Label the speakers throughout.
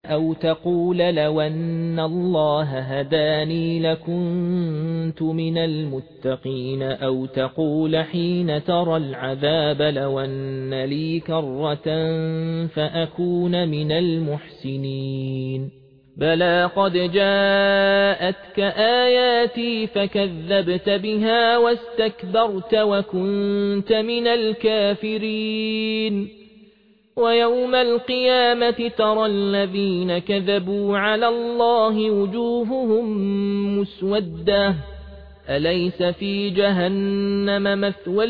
Speaker 1: أو تقول لو أن الله هداني لكنت من المتقين أو تقول حين ترى العذاب لو أن لي كرة فأكون من المحسنين بلى قد جاءتك آياتي فكذبت بها واستكبرت وكنت من الكافرين ويوم القيامة ترى الذين كذبوا على الله وجوههم مسودة أليس في جهنم مثوى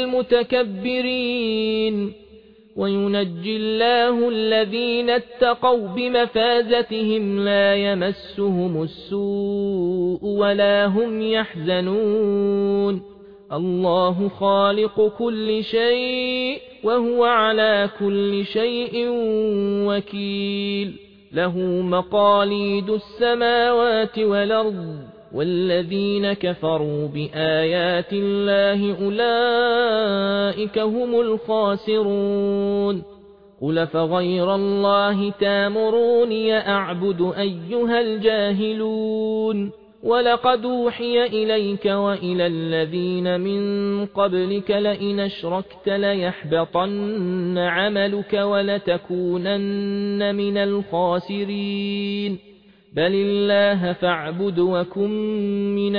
Speaker 1: للمتكبرين وينجي الله الذين اتقوا بمفازتهم لا يمسهم السوء ولا هم يحزنون الله خالق كل شيء وهو على كل شيء وكيل له مقاليد السماوات والأرض والذين كفروا بآيات الله أولئك هم الخاسرون قل فغير الله تامروني أعبد أيها الجاهلون ولقد أوحي إليك وإلى الذين من قبلك لئن أشركت ليحبطن عملك ولتكونن من الخاسرين بل الله فاعبد وكن من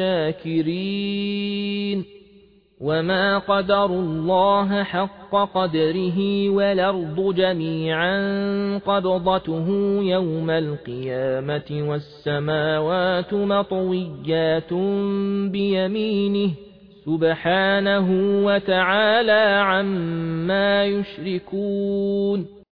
Speaker 1: الشاكرين وما قدروا الله حق قدره والأرض جميعا قبضته يوم القيامة والسماوات مطويات بيمينه سبحانه وتعالى عما يشركون